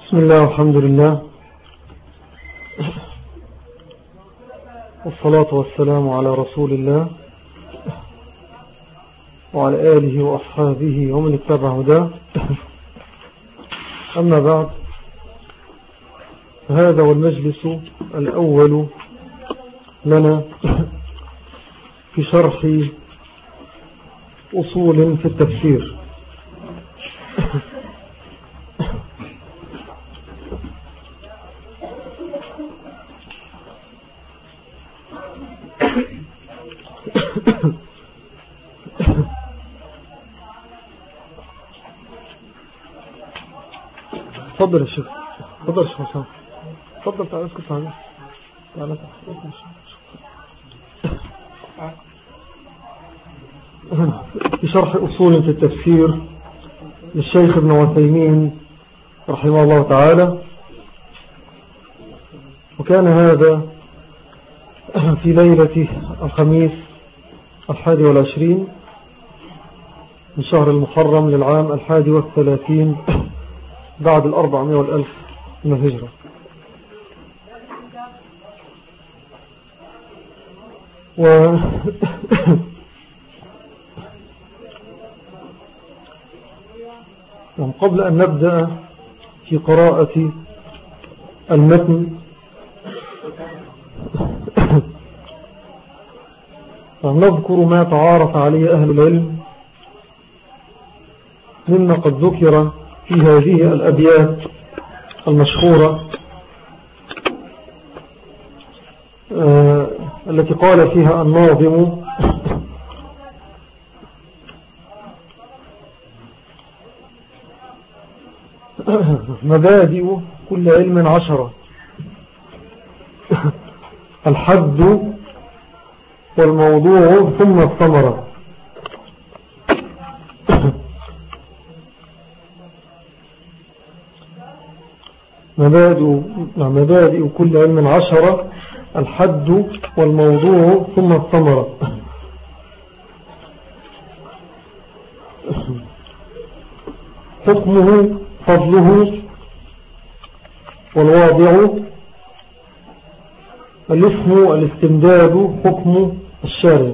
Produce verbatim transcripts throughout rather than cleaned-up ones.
بسم الله والحمد لله والصلاة والسلام على رسول الله وعلى آله وأصحابه ومن اتبع هداه. أما بعد، هذا والمجلس الأول لنا في شرح أصول في التفسير. تفضل يا شيخ، تفضل يا شيخ حسام، تفضل تعال اسكت معنا. تعال في شرح أصول في التفسير للشيخ ابن عثيمين رحمه الله تعالى. وكان هذا في ليلة الخميس الحادي والعشرين من شهر المحرم للعام الحادي والثلاثين بعد الأربعمائة والألف من الهجرة. و قبل أن نبدأ في قراءة المتن نذكر ما تعارف عليه أهل العلم مما قد ذكر في هذه الأبيات المشهورة آه التي قال فيها الناظم: مبادئ كل علم عشرة، الحد والموضوع ثم الثمرة. مبادئ مبادئ كل علم عشرة، الحد والموضوع ثم الثمرة. حكمه فضله والواضع، الاسم الاستمداد حكم الشارع.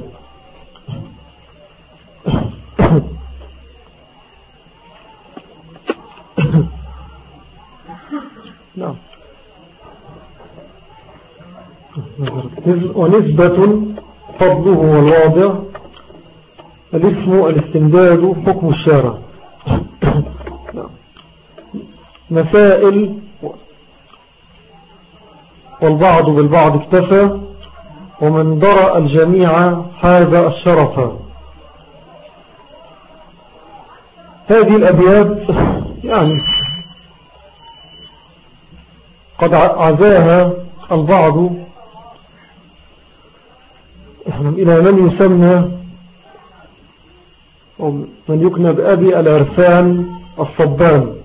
نعم. ونسبة فضله والواضع، الاسم الاستمداد حكم الشارع. مسائل والبعض بالبعض اكتفى، ومن درأ الجميع هذا الشرف. هذه الأبيات يعني قد عزاها البعض إلى من يسمى أو من يكنى بأبي العرفان الصبان،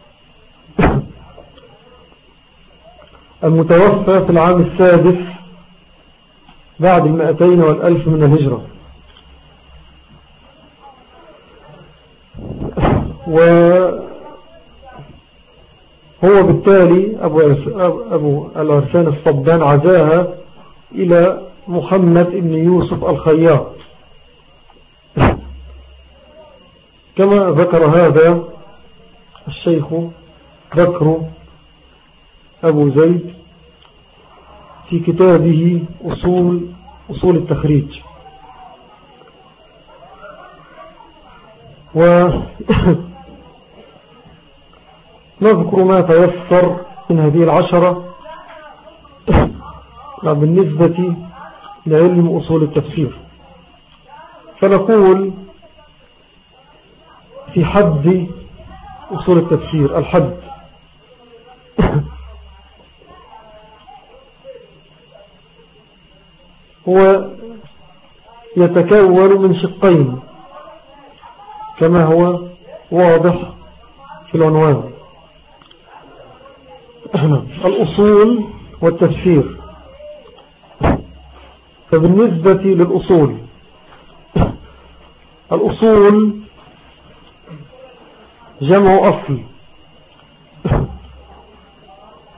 المتوفى في العام السادس بعد المائتين والألف من الهجرة. وهو بالتالي أبو, أبو العرفان الصبان عزاها إلى محمد بن يوسف الخياط، كما ذكر هذا الشيخ بكر أبو زيد في كتابه أصول, أصول التخريج. ونذكر ما تيسر من هذه العشرة بالنسبة لعلم أصول التفسير. فنقول في حد أصول التفسير: الحد هو يتكون من شقين كما هو واضح في العنوان: الأصول والتفسير. فبالنسبة للأصول، الأصول جمع أصل،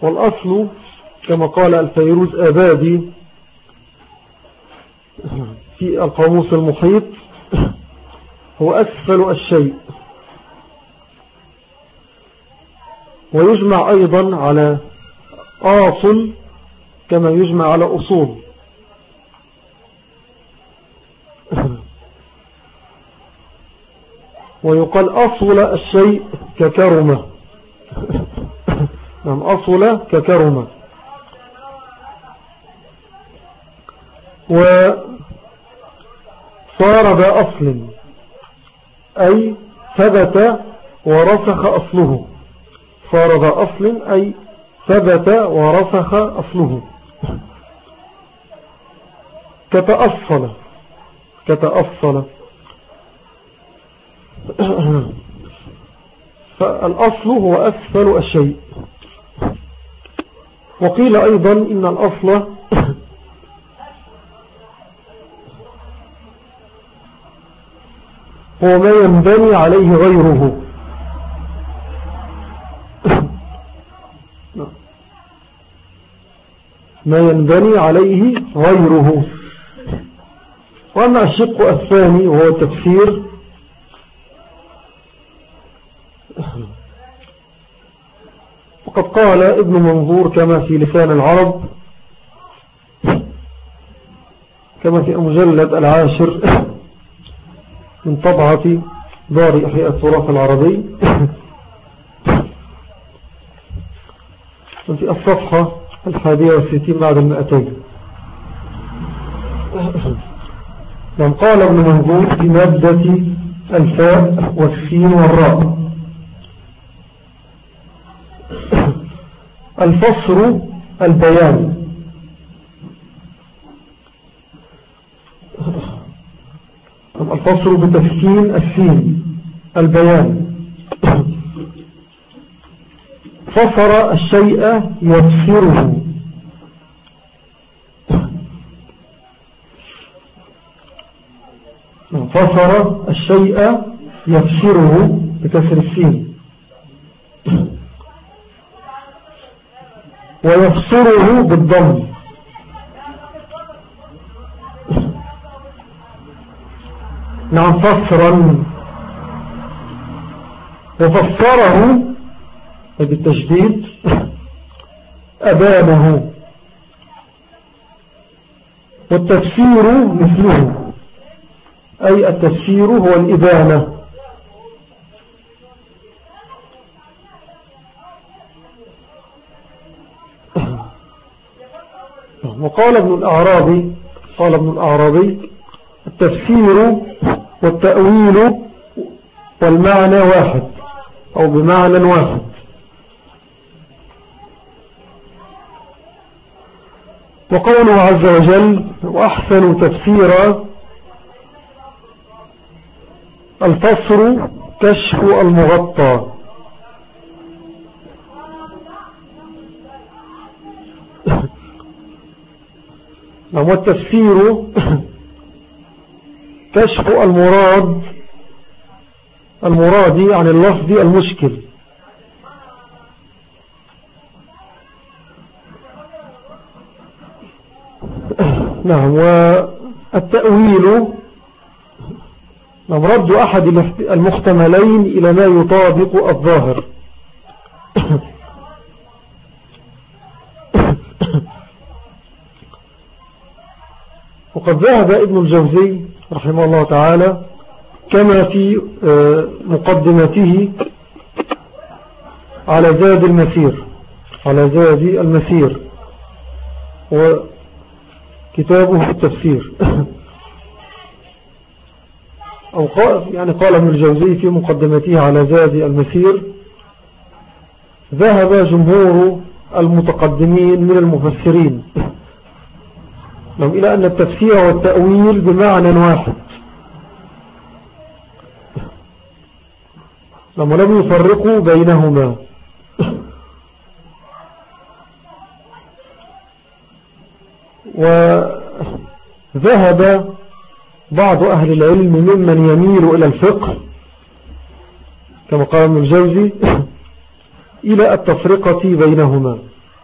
والأصل كما قال الفيروز آبادي في القاموس المحيط هو أسفل الشيء. ويجمع أيضا على أصل كما يجمع على أصول. ويقال أصل الشيء ككرمة. نعم أصل ككرمة. وصار ذا أصل أي ثبت ورسخ أصله. صار ذا أصل أي ثبت ورسخ أصله. كتأصل كتأصل. فالأصل هو أسفل الشيء. وقيل أيضا إن الأصل هو ما ينبني عليه غيره. ما ينبني عليه غيره. وأما الشق الثاني وهو التفسير وقد قال ابن منظور كما في لسان العرب كما في المجلد العاشر من طبعة دار إحياء التراث العربي في الصفحة الحادية والستين بعد المئتين. لم قال ابن منظور في مادة الفاء والسين والراء: الفصر البيان. الفصر بتسكين السين البيان. فصر الشيء يفسره. فصر الشيء يفسره بكسر السين. ويفسره بالضم. نعم فسرا. وفسره بالتشديد أبانه. والتفسير مثله أي التفسير هو الإبانة. وقال ابن الأعرابي قال ابن الأعرابي: التفسير والتأويل والمعنى واحد أو بمعنى واحد. وقوله عز وجل: وأحسن تفسيرا الفسر كشف المغطى. والتفسير كشف المراد المراد عن اللفظ المشكل. نعم. والتأويل نعم رد أحد المحتملين إلى ما يطابق الظاهر. وقد ذهب ابن الجوزي رحمه الله تعالى كما في مقدمته على زاد المسير على زاد المسير وكتابه في التفسير أو قال يعني قال ابن الجوزي في مقدمته على زاد المسير: ذهب جمهور المتقدمين من المفسرين إلى أن التفسير والتأويل بمعنى واحد، لما لم يفرقوا بينهما. وذهب بعض أهل العلم ممن يميل إلى الفقه كما قال ابن الجوزي إلى التفرقة بينهما،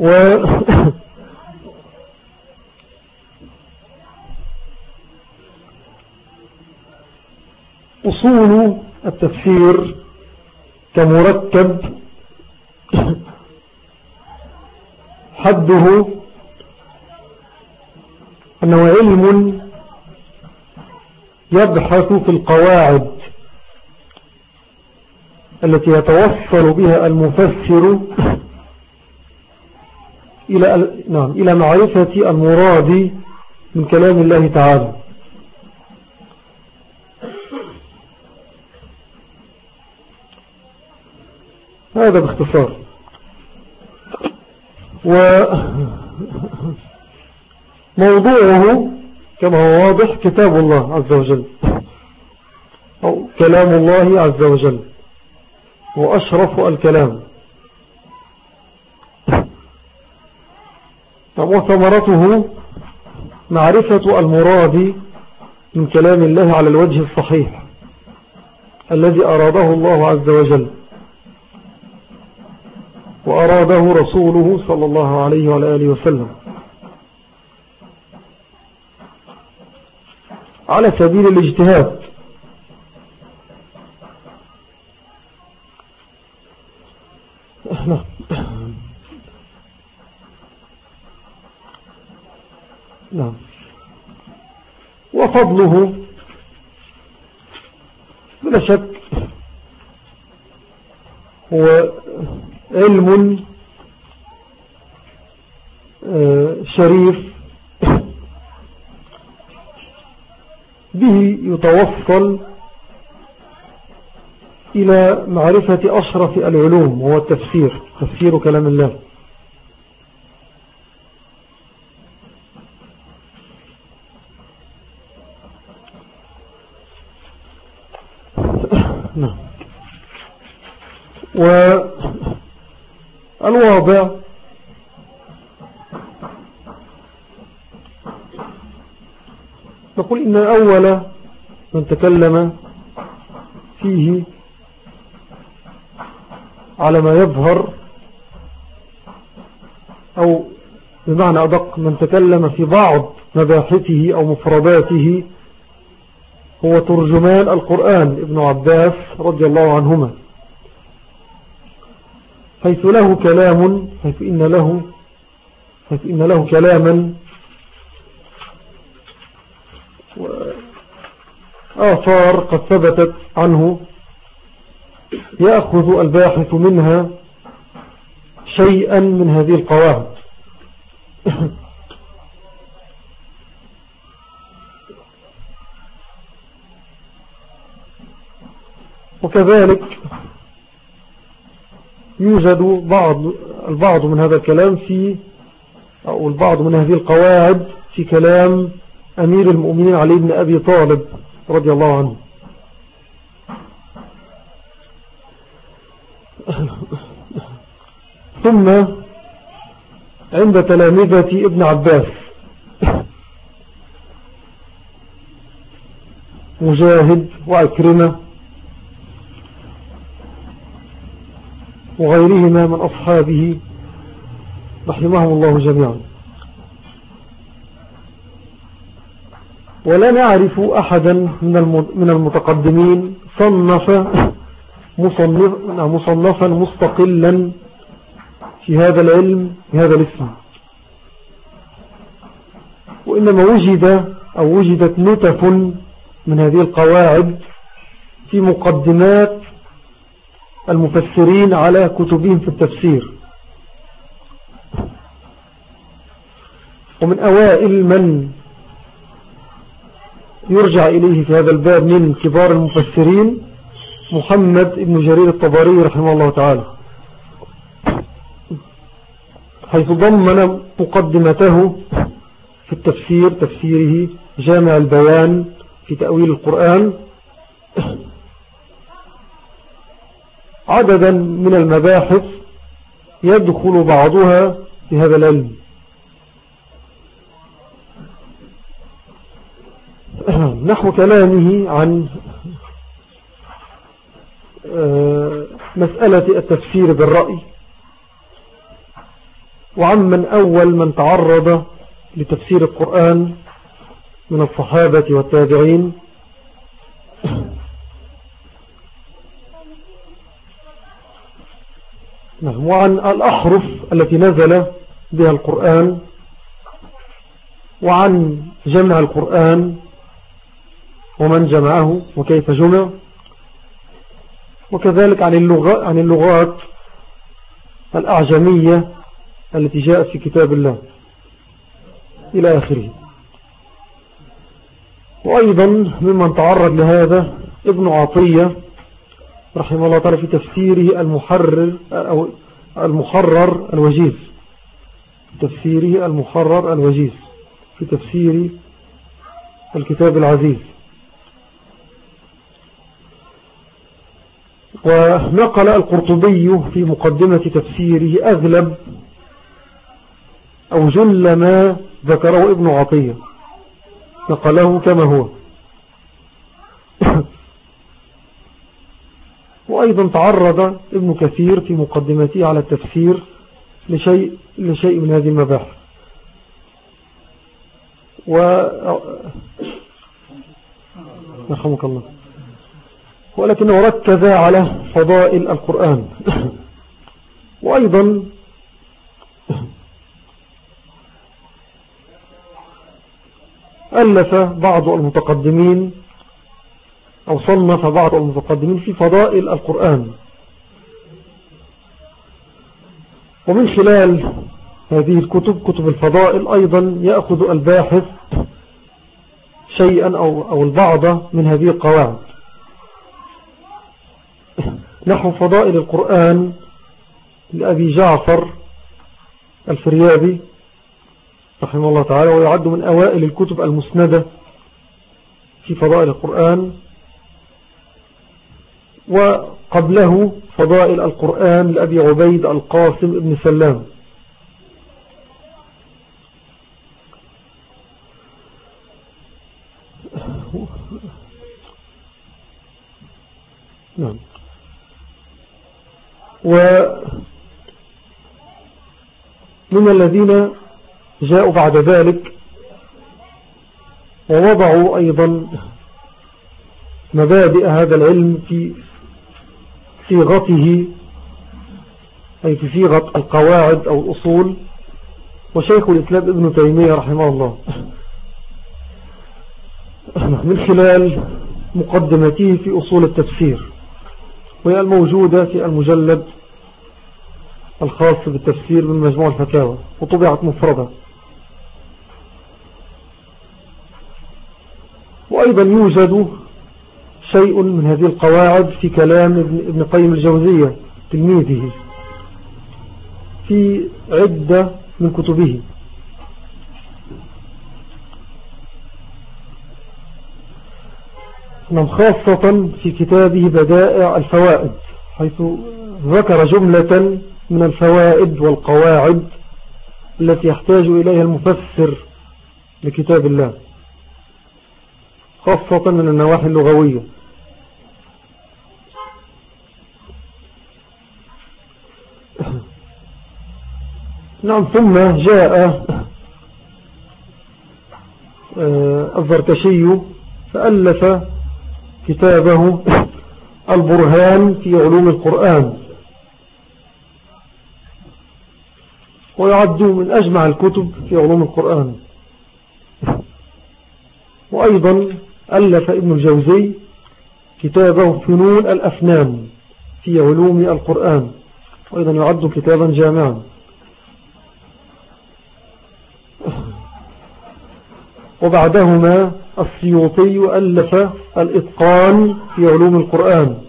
و أصول التفسير كمركب حده أنه علم يبحث في القواعد التي يتوصل بها المفسر إلى نعم إلى معرفة المراد من كلام الله تعالى. هذا باختصار. وموضوعه كما هو واضح كتاب الله عز وجل أو كلام الله عز وجل، وأشرف الكلام، وثمرته معرفة المراد من كلام الله على الوجه الصحيح الذي أراده الله عز وجل وأراده رسوله صلى الله عليه وعلى آله وسلم، على سبيل الاجتهاد. نعم. وفضله بلا شك هو علم شريف به يتوصل إلى معرفة أشرف العلوم، وهو التفسير، تفسير كلام الله. نعم. والواضع نقول إن أول من تكلم فيه على ما يظهر، أو بمعنى أدق من تكلم في بعض مباحثه أو مفرداته، هو ترجمان القرآن ابن عباس رضي الله عنهما، حيث له كلام حيث إن له حيث إن له كلاما وآثار قد ثبتت عنه يأخذ الباحث منها شيئا من هذه القواعد. وكذلك يوجد بعض البعض من هذا الكلام في أو البعض من هذه القواعد في كلام أمير المؤمنين علي بن أبي طالب رضي الله عنه. ثم عند تلامذة ابن عباس مجاهد وعكرمة وغيرهما من أصحابه رحمهم الله جميعا. ولا نعرف أحدا من المتقدمين صنف مصنفا مستقلا في هذا العلم بهذا الاسم، وإنما وجد أو وجدت نتف من هذه القواعد في مقدمات المفسرين على كتبهم في التفسير. ومن أوائل من يرجع إليه في هذا الباب من كبار المفسرين محمد بن جرير الطبري رحمه الله تعالى، حيث ضمن مقدمته في التفسير تفسيره جامع البيان في تأويل القرآن عددا من المباحث يدخل بعضها في هذا العلم. نحو كلامه عن مسألة التفسير بالرأي، وعمن أول من تعرض لتفسير القرآن من الصحابة والتابعين، وعن الأحرف التي نزل بها القرآن، وعن جمع القرآن ومن جمعه وكيف جمع، وكذلك عن اللغات, عن اللغات الأعجمية التي جاءت في كتاب الله إلى آخره. وأيضا ممن تعرض لهذا ابن عطية رحمه الله تعالى في تفسيره المحرر أو المحرر الوجيز، تفسيره المحرر الوجيز في تفسير الكتاب العزيز. ونقل القرطبي في مقدمة تفسيره أغلب أو جل ما ذكره ابن عطية، نقله كما هو. وأيضا تعرض ابن كثير في مقدمته على التفسير لشيء, لشيء من هذه المباحث. و رحمك الله. ولكنه ركز على فضائل القرآن. وأيضا ألف بعض المتقدمين أو صنف بعض المتقدمين في فضائل القرآن، ومن خلال هذه الكتب كتب الفضائل أيضا يأخذ الباحث شيئا أو, أو البعض من هذه القواعد، نحو فضائل القرآن لأبي جعفر الفريابي رحمه الله تعالى، ويعد من أوائل الكتب المسندة في فضائل القرآن. وقبله فضائل القرآن لأبي عبيد القاسم ابن سلام. نعم. ومن الذين جاءوا بعد ذلك ووضعوا أيضا مبادئ هذا العلم في صيغته، أي في صيغة القواعد أو الأصول، وشيخ الإسلام ابن تيمية رحمه الله من خلال مقدمته في أصول التفسير، وهي الموجودة في المجلد الخاص بالتفسير من مجموع الفتاوى، وطبعت مفردة. وأيضا يوجد شيء من هذه القواعد في كلام ابن قيم الجوزية تلميذه في عدة من كتبه. خاصة في كتابه بدائع الفوائد، حيث ذكر جملة من الفوائد والقواعد التي يحتاج إليها المفسر لكتاب الله، خاصة من النواحي اللغوية. نعم. ثم جاء الزركشي فألف كتابه البرهان في علوم القرآن، ويعد من أجمع الكتب في علوم القرآن. وأيضا ألف ابن الجوزي كتابه فنون الأفنان في علوم القرآن، وأيضا يعد كتابا جامعا. وبعدهما السيوطي ألف الإتقان في علوم القرآن،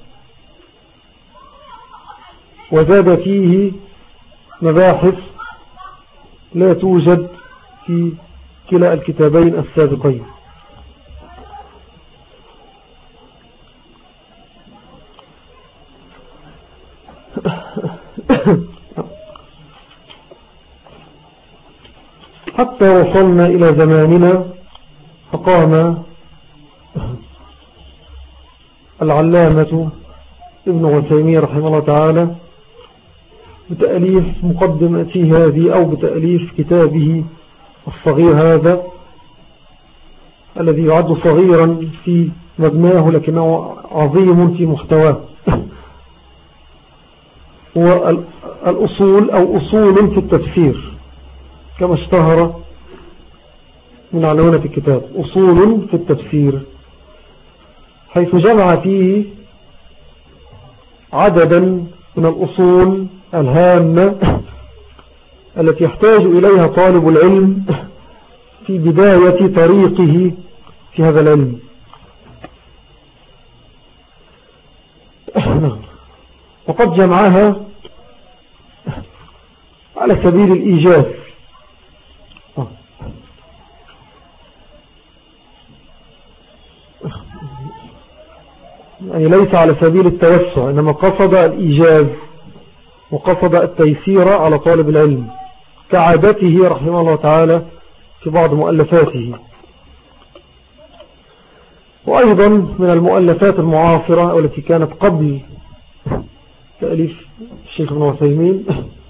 وزاد فيه مباحث لا توجد في كلا الكتابين السابقين. حتى وصلنا إلى زماننا، فقام العلامة ابن عثيمين رحمه الله تعالى بتأليف مقدمته هذه أو بتأليف كتابه الصغير هذا الذي يعد صغيرا في مبناه لكنه عظيم في محتواه. هو الأصول أو أصول في التفسير كما اشتهر من عنوان في الكتاب، أصول في التفسير، حيث جمع فيه عددا من الأصول الهامة التي يحتاج إليها طالب العلم في بداية طريقه في هذا العلم. وقد جمعها على سبيل الإيجاز، يعني ليس على سبيل التوسع، إنما قصد الإيجاز وقصد التيسير على طالب العلم كعادته رحمه الله تعالى في بعض مؤلفاته. وأيضا من المؤلفات المعاصرة والتي كانت قبل تأليف الشيخ ابن عثيمين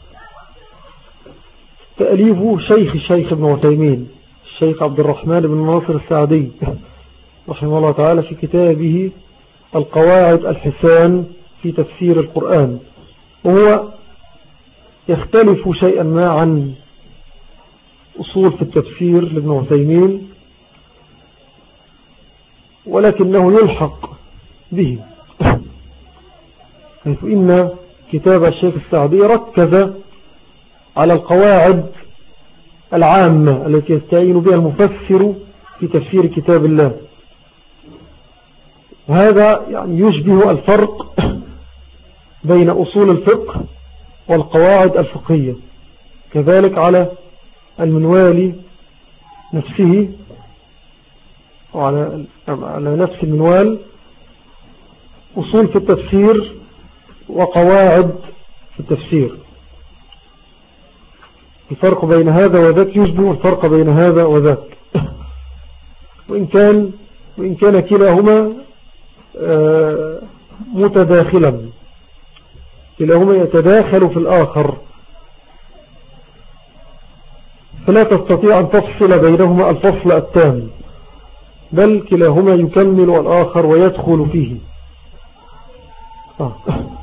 تأليف شيخ الشيخ ابن عثيمين الشيخ عبد الرحمن بن ناصر السعدي رحمه الله تعالى في كتابه القواعد الحسان في تفسير القرآن. وهو يختلف شيئا ما عن أصول في التفسير لابن عثيمين، ولكنه يلحق به، حيث إن كتاب الشيخ السعدي ركز على القواعد العامة التي يستعين بها المفسر في تفسير كتاب الله. وهذا يعني يشبه الفرق بين أصول الفقه والقواعد الفقهية. كذلك على المنوال نفسه وعلى على نفس المنوال أصول في التفسير وقواعد في التفسير. الفرق بين هذا وذاك يشبه الفرق بين هذا وذاك، وإن كان وإن كان كلاهما متداخلا، كلاهما يتداخل في الآخر، فلا تستطيع أن تفصل بينهما الفصل التام، بل كلاهما يكمل الآخر ويدخل فيه. آه.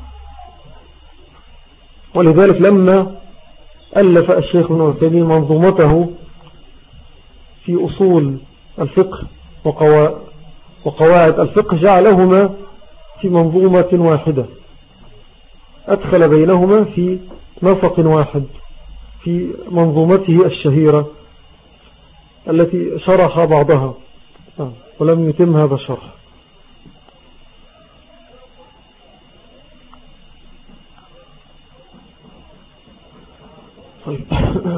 ولذلك لما ألف الشيخ ابن عثيمين منظومته في أصول الفقه وقواعد الفقه جعلهما في منظومة واحدة، أدخل بينهما في نسق واحد في منظومته الشهيرة التي شرح بعضها ولم يتم هذا الشرح. طيب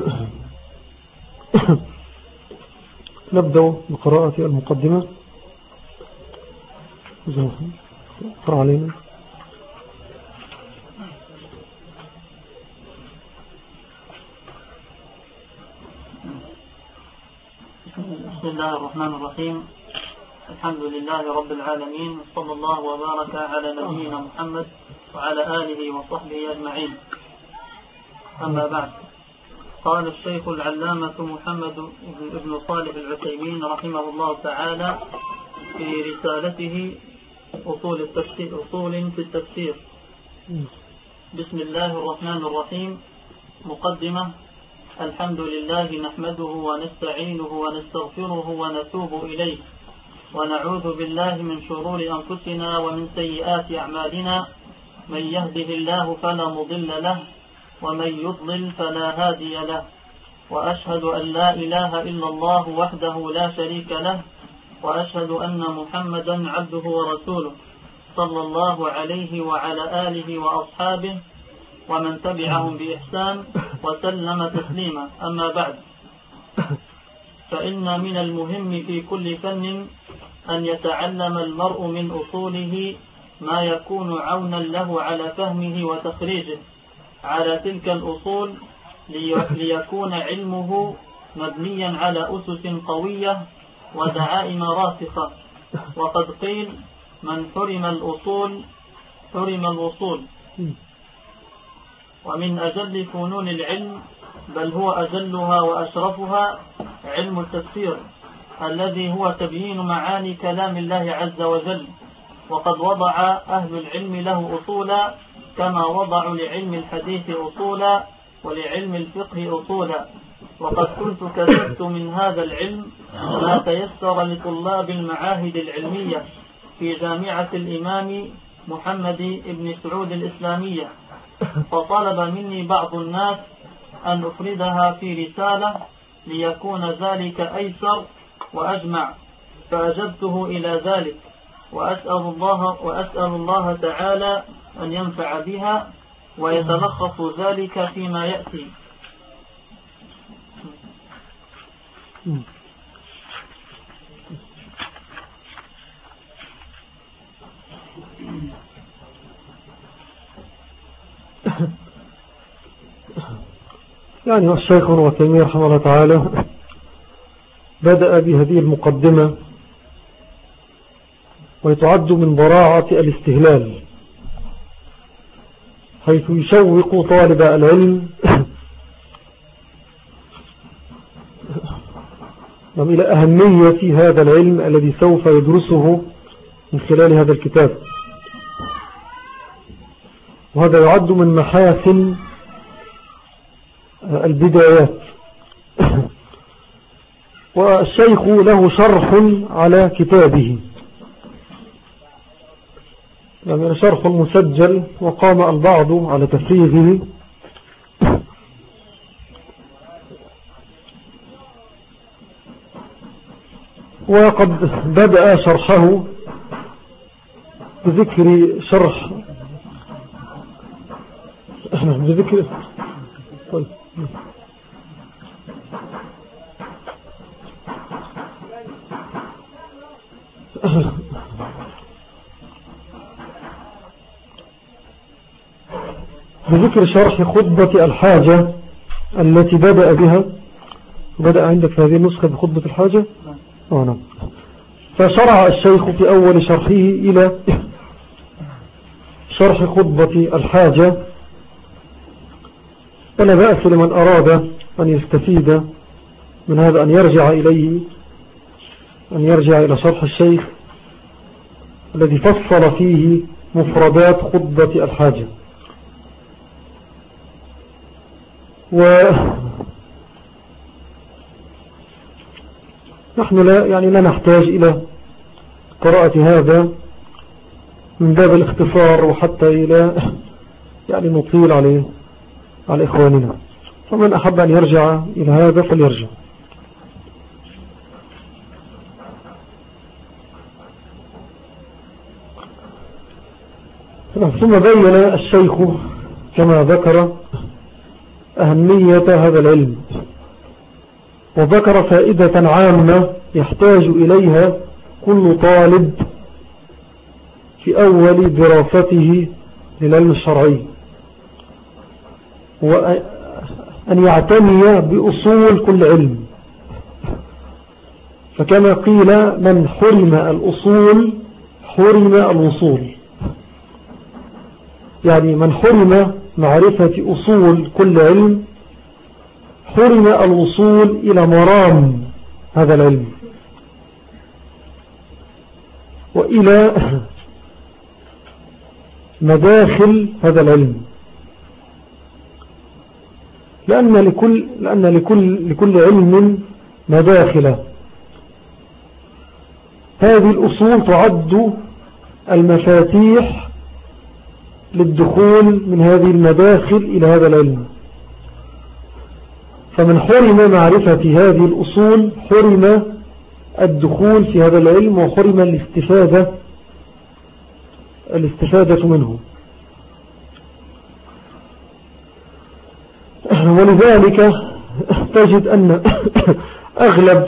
نبدأ بقراءة المقدمة. اقرأ علينا. بسم الله الرحمن الرحيم. الحمد لله رب العالمين، صلى الله وبارك على نبينا محمد وعلى آله وصحبه أجمعين. أما بعد، قال الشيخ العلامة محمد بن صالح العثيمين رحمه الله تعالى في رسالته أصول التفسير أصول في التفسير: بسم الله الرحمن الرحيم. مقدمة: الحمد لله نحمده ونستعينه ونستغفره ونتوب إليه، ونعوذ بالله من شرور أنفسنا ومن سيئات أعمالنا، من يهده الله فلا مضل له ومن يضلل فلا هادي له، وأشهد أن لا إله إلا الله وحده لا شريك له، وأشهد أن محمدا عبده ورسوله صلى الله عليه وعلى آله وأصحابه ومن تبعهم بإحسان وسلم تسليما. أما بعد، فإن من المهم في كل فن أن يتعلم المرء من أصوله ما يكون عونا له على فهمه وتخريجه على تلك الأصول، ليكون علمه مبنيا على أسس قوية ودعائم راسخة. وقد قيل: من حرم الأصول حرم الوصول. ومن أجل فنون العلم بل هو أجلها وأشرفها علم التفسير الذي هو تبيين معاني كلام الله عز وجل. وقد وضع أهل العلم له أصولا كما وضعوا لعلم الحديث أصولا ولعلم الفقه أصولا. وقد كنت كتبت من هذا العلم ما تيسر لطلاب المعاهد العلمية في جامعة الإمام محمد بن سعود الإسلامية، فطلب مني بعض الناس أن أفردها في رسالة ليكون ذلك أيسر وأجمع، فأجبته إلى ذلك، وأسأل الله, وأسأل الله تعالى أن ينفع بها ويتلخص ذلك فيما يأتي. يعني الشيخ ابن تيمية رحمه الله تعالى بدأ بهذه المقدمة، ويتعد من براعة الاستهلال، حيث يشوق طالب العلم إلى أهمية هذا العلم الذي سوف يدرسه من خلال هذا الكتاب. وهذا يعد من محاسن البدايات. والشيخ له شرح على كتابه، يعني شرح مسجل، وقام البعض على تفريغه، وقد بدأ شرحه بذكر شرح بذكر طيب بذكر شرح خطبة الحاجة التي بدأ بها. بدأ عندك في هذه النسخة بخطبة الحاجة؟ آه نعم. فشرع الشيخ في أول شرحه إلى شرح خطبة الحاجة، ولا بأس لمن أراد أن يستفيد من هذا أن يرجع إليه، أن يرجع إلى شرح الشيخ الذي فصل فيه مفردات خطبة الحاجة. ونحن لا يعني لا نحتاج إلى قراءة هذا من باب الاختصار، وحتى إلى يعني نطيل عليه على إخواننا. فمن أحب أن يرجع إلى هذا فليرجع. ثم بين الشيخ كما ذكر أهمية هذا العلم، وذكر فائدة عامة يحتاج إليها كل طالب في أول دراسته للعلم الشرعي، وأن يعتني بأصول كل علم. فكما قيل: من حرم الأصول حرم الوصول. يعني من حرم معرفة أصول كل علم حرم الوصول إلى مرام هذا العلم وإلى مداخل هذا العلم، لأن لكل, لأن لكل, لكل علم مداخل. هذه الأصول تعد المفاتيح للدخول من هذه المداخل إلى هذا العلم. فمن حرم معرفة هذه الأصول حرم الدخول في هذا العلم، وحرم الاستفادة الاستفادة منه. ولذلك تجد أن أغلب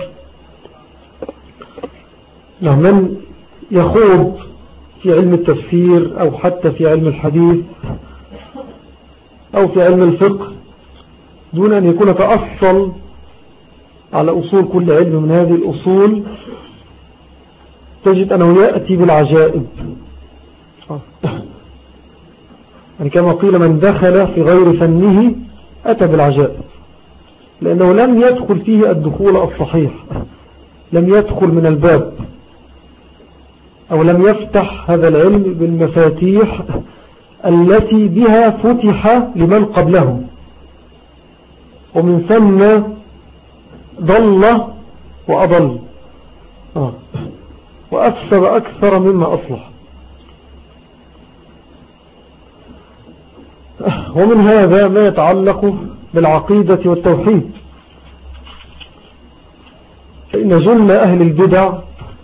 من يخوض في علم التفسير أو حتى في علم الحديث أو في علم الفقه دون أن يكون تأصل على أصول كل علم من هذه الأصول، تجد أنه يأتي بالعجائب. يعني كما قيل من دخل في غير فنه أتى بالعجائب، لأنه لم يدخل فيه الدخول الصحيح، لم يدخل من الباب، أو لم يفتح هذا العلم بالمفاتيح التي بها فتح لمن قبله، ومن ثم ضل وأضل آه. وأفسد أكثر مما أصلح. ومن هذا ما يتعلق بالعقيدة والتوحيد، فإن جل أهل البدع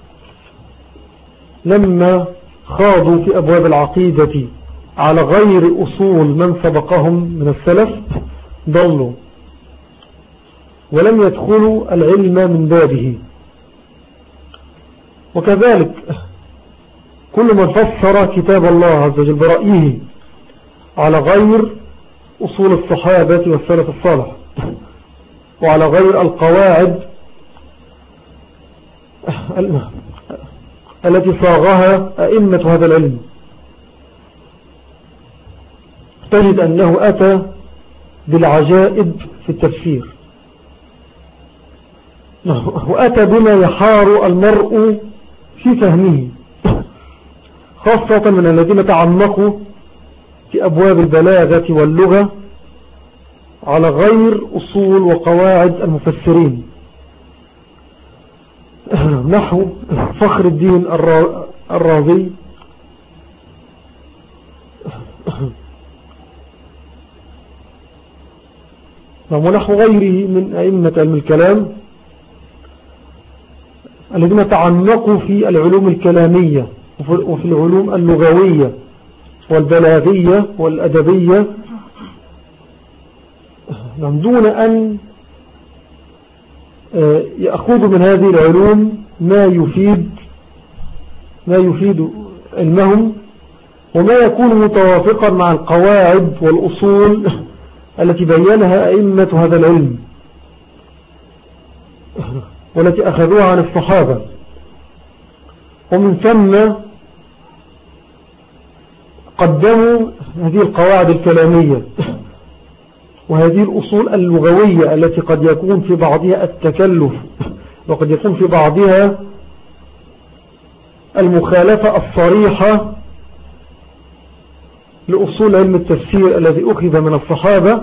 لما خاضوا في أبواب العقيدة على غير أصول من سبقهم من السلف ضلوا ولم يدخلوا العلم من بابه. وكذلك كل من فسر كتاب الله عز وجل برأيه على غير أصول الصحابة والسلف الصالح وعلى غير القواعد التي صاغها أئمة هذا العلم، تجد أنه أتى بالعجائب في التفسير، وأتى بما يحار المرء في فهمه، خاصة من الذين تعمقوا في أبواب البلاغة واللغة على غير أصول وقواعد المفسرين، نحو فخر الدين الرازي ونحو غيره من أئمة علم الكلام الذين تعمقوا في العلوم الكلامية وفي العلوم اللغوية والبلاغية والأدبية دون أن يأخذوا من هذه العلوم ما يفيد ما يفيد علمهم وما يكون متوافقا مع القواعد والأصول التي بيّنها أئمة هذا العلم والتي أخذوها عن الصحابة. ومن ثم قدموا هذه القواعد الكلامية وهذه الأصول اللغوية التي قد يكون في بعضها التكلف وقد يكون في بعضها المخالفة الصريحة لأصول علم التفسير الذي أخذ من الصحابة.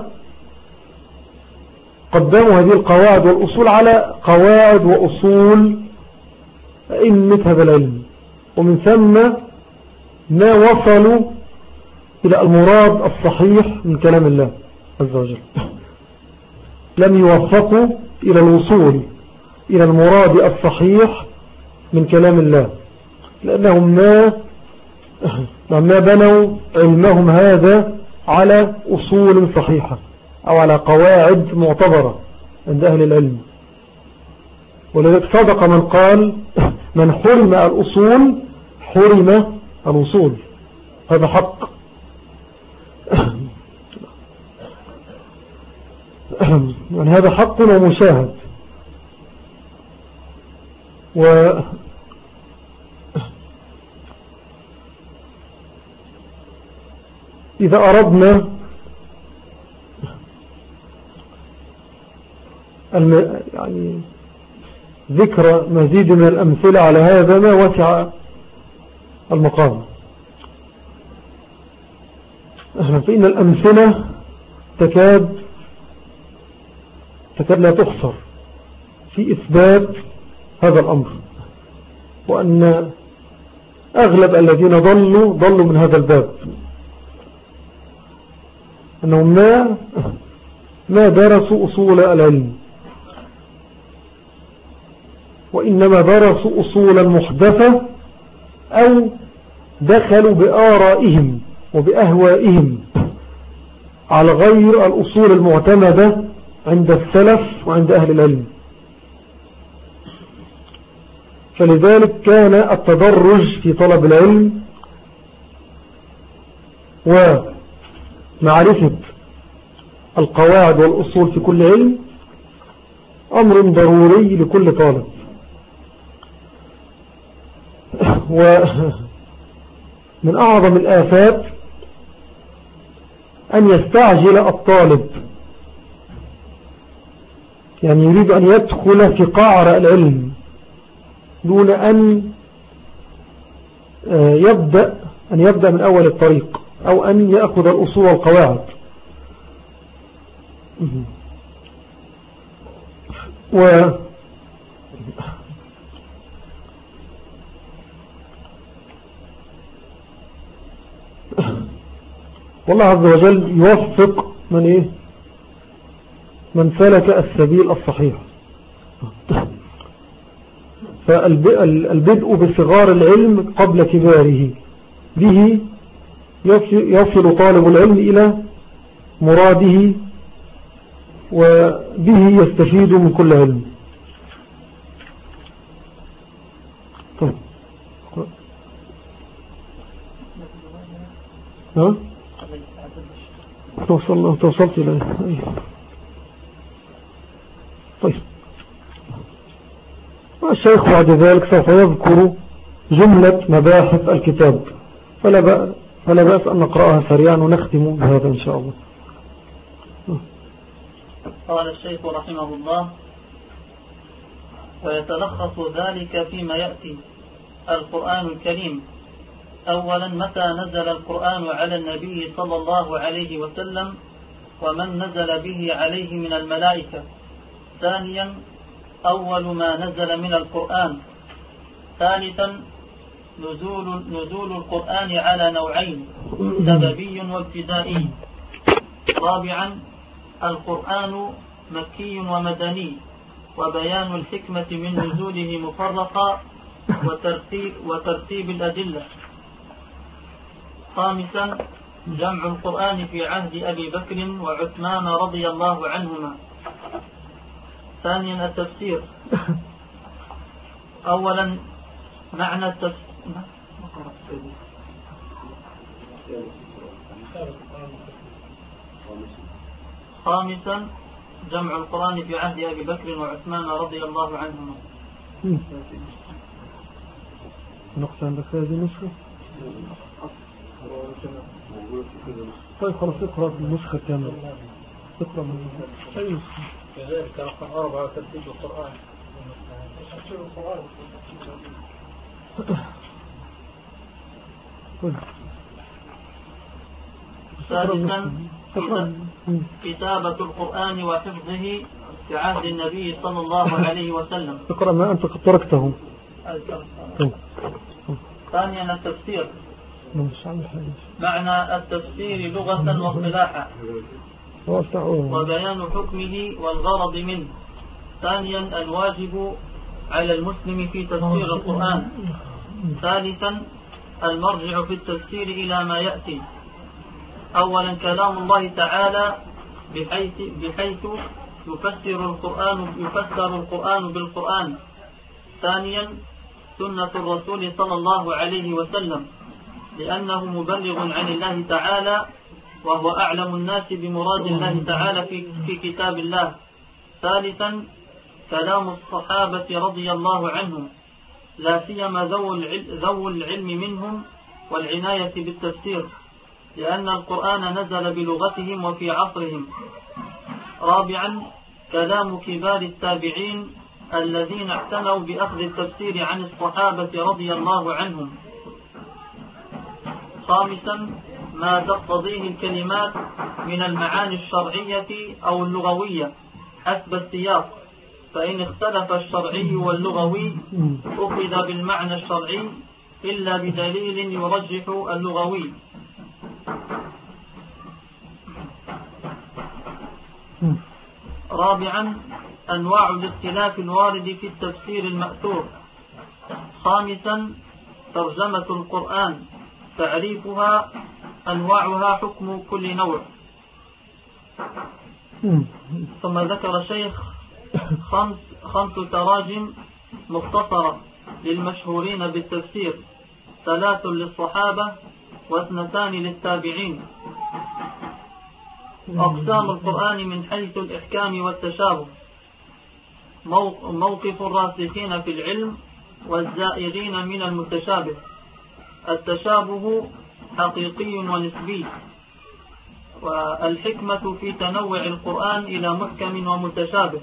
قدموا هذه القواعد والأصول على قواعد وأصول أئمة هذا العلم، ومن ثم ما وصلوا إلى المراد الصحيح من كلام الله عز وجل، لم يوفقوا إلى الوصول إلى المراد الصحيح من كلام الله، لأنهم ما ما بنوا علمهم هذا على أصول صحيحة أو على قواعد معتبرة عند أهل العلم. ولذلك صدق من قال من حرم الأصول حرم الوصول، هذا حق. يعني هذا حق ومشاهد. و إذا أردنا يعني ذكر مزيد من الأمثلة على هذا ما وسع المقام، فإن الأمثلة تكاد تكاد لا تحصر في إثبات هذا الأمر، وأن أغلب الذين ضلوا ضلوا من هذا الباب، أنهم ما ما درسوا أصول العلم، وإنما درسوا أصولا محدثة أو دخلوا بآرائهم وبأهوائهم على غير الأصول المعتمدة عند السلف وعند أهل العلم. فلذلك كان التدرج في طلب العلم ومعرفة القواعد والأصول في كل علم أمر ضروري لكل طالب. ومن أعظم الآفات أن يستعجل الطالب، يعني يريد أن يدخل في قعر العلم دون أن يبدأ أن يبدأ من أول الطريق، أو أن يأخذ الأصول والقواعد. و والله عز وجل يوفق من إيه من سلك السبيل الصحيح. فالبدء بصغار العلم قبل كباره به يصل طالب العلم إلى مراده، وبه يستفيد من كل علم. طيب ها توصل توصلت إلى طيب. الشيخ بعد ذلك سوف يذكر جملة مباحث الكتاب، فلا بأس فلا بأس أن نقرأها سريعا ونختم بهذا إن شاء الله. قال الشيخ رحمه الله: ويتلخص ذلك فيما يأتي. القرآن الكريم: أولا، متى نزل القرآن على النبي صلى الله عليه وسلم ومن نزل به عليه من الملائكة. ثانيا، أول ما نزل من القرآن. ثالثا، نزول, نزول القرآن على نوعين: سببي وابتدائي. رابعا، القرآن مكي ومدني، وبيان الحكمة من نزوله مفرقا وترتيب, وترتيب الأدلة. خامسا، جمع القرآن في عهد أبي بكر وعثمان رضي الله عنهما. ثانيا، التفسير. أولا، معنى التفسير. خامسا، جمع القرآن في عهد أبي بكر وعثمان رضي الله عنهما. نقطة عندك هذه النسخة؟ طيب خلاص اقرأ النسخة كاملة. اقرأ من أي نسخة؟ كذلك رقم أربعة ترتيب القرآن. ترتيب القرآن. ثالثا، كتابة القرآن وحفظه في عهد النبي صلى الله عليه وسلم. اقرأ ما أنت قد تركته. ثانيا، التفسير. معنى التفسير لغة واصطلاحا، وبيان حكمه والغرض منه. ثانيا، الواجب على المسلم في تفسير القرآن. ثالثا، المرجع في التفسير إلى ما يأتي. أولا، كلام الله تعالى بحيث, بحيث يفسر القرآن, يفسر القرآن بالقرآن. ثانيا، سنة الرسول صلى الله عليه وسلم، لأنه مبلغ عن الله تعالى وهو أعلم الناس بمراد الله تعالى في, في كتاب الله. ثالثا، كلام الصحابة رضي الله عنهم، لا سيما ذو العلم منهم والعناية بالتفسير، لأن القرآن نزل بلغتهم وفي عصرهم. رابعا، كلام كبار التابعين الذين اعتنوا بأخذ التفسير عن الصحابة رضي الله عنهم. خامسا، ما تقتضيه الكلمات من المعاني الشرعية أو اللغوية حسب السياق، فإن اختلف الشرعي واللغوي أخذ بالمعنى الشرعي إلا بدليل يرجح اللغوي. رابعا، أنواع الاختلاف الوارد في التفسير المأثور. خامسا، ترجمة القرآن، تعريفها، أنواعها، حكم كل نوع. ثم ذكر الشيخ خمس, خمس تراجم مختصرة للمشهورين بالتفسير: ثلاث للصحابة واثنتان للتابعين. أقسام القرآن من حيث الإحكام والتشابه: موقف الراسخين في العلم والزائرين من المتشابه. التشابه حقيقي ونسبي. والحكمة في تنوع القرآن إلى محكم ومتشابه.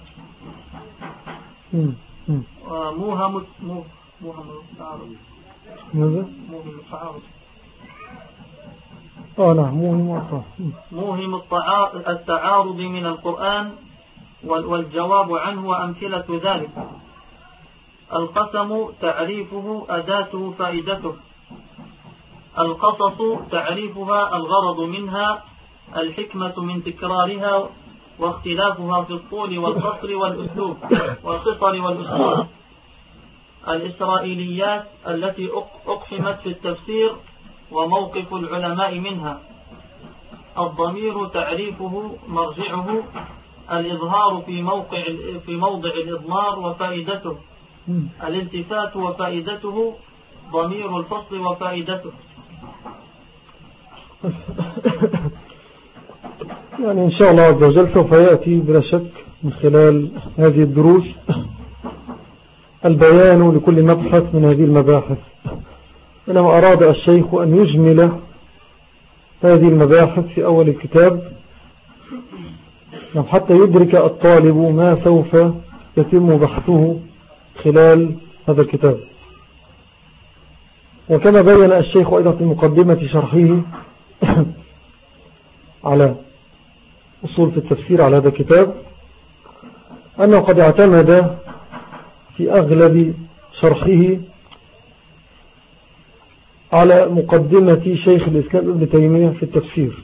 وموهم موهم التعارض. ماذا؟ موهم التعارض. آه نعم موهم موهم التعارض من القرآن والجواب عنه وأمثلة ذلك. القسم تعريفه أداته فائدته. القصص تعريفها الغرض منها، الحكمة من تكرارها واختلافها في الطول والقصر والأسلوب والقصر والأسلوب. الإسرائيليات التي أقحمت في التفسير وموقف العلماء منها. الضمير تعريفه مرجعه، الإظهار في موقع في موضع الإضمار وفائدته. الالتفات وفائدته، ضمير الفصل وفائدته. يعني إن شاء الله عز وجل سوف يأتي بلا شك من خلال هذه الدروس البيان لكل مبحث من هذه المباحث. إنما أراد الشيخ أن يجمل هذه المباحث في أول الكتاب حتى يدرك الطالب ما سوف يتم بحثه خلال هذا الكتاب. وكما بين الشيخ أيضا في مقدمة شرحه على أصول في التفسير على هذا الكتاب أنه قد اعتمد في أغلب شرحه على مقدمة شيخ الإسلام ابن تيمية في التفسير،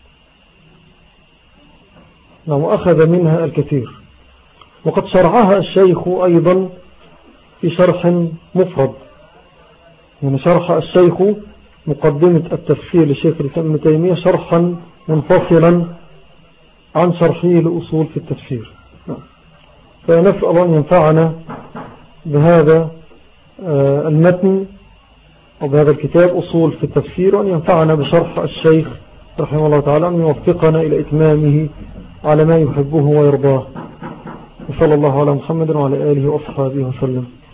وأخذ منها الكثير. وقد شرعها الشيخ أيضا في شرح مفرد، يعني شرح الشيخ مقدمة التفسير لشيخ الإسلام ابن تيمية شرحا منفصلا عن شرحه لأصول في التفسير. فنسأل الله أن ينفعنا بهذا المتن وبهذا الكتاب أصول في التفسير، وأن ينفعنا بشرح الشيخ رحمه الله تعالى، أن يوفقنا إلى إتمامه على ما يحبه ويرضاه. وصلى الله على محمد وعلى آله وأصحابه وسلم.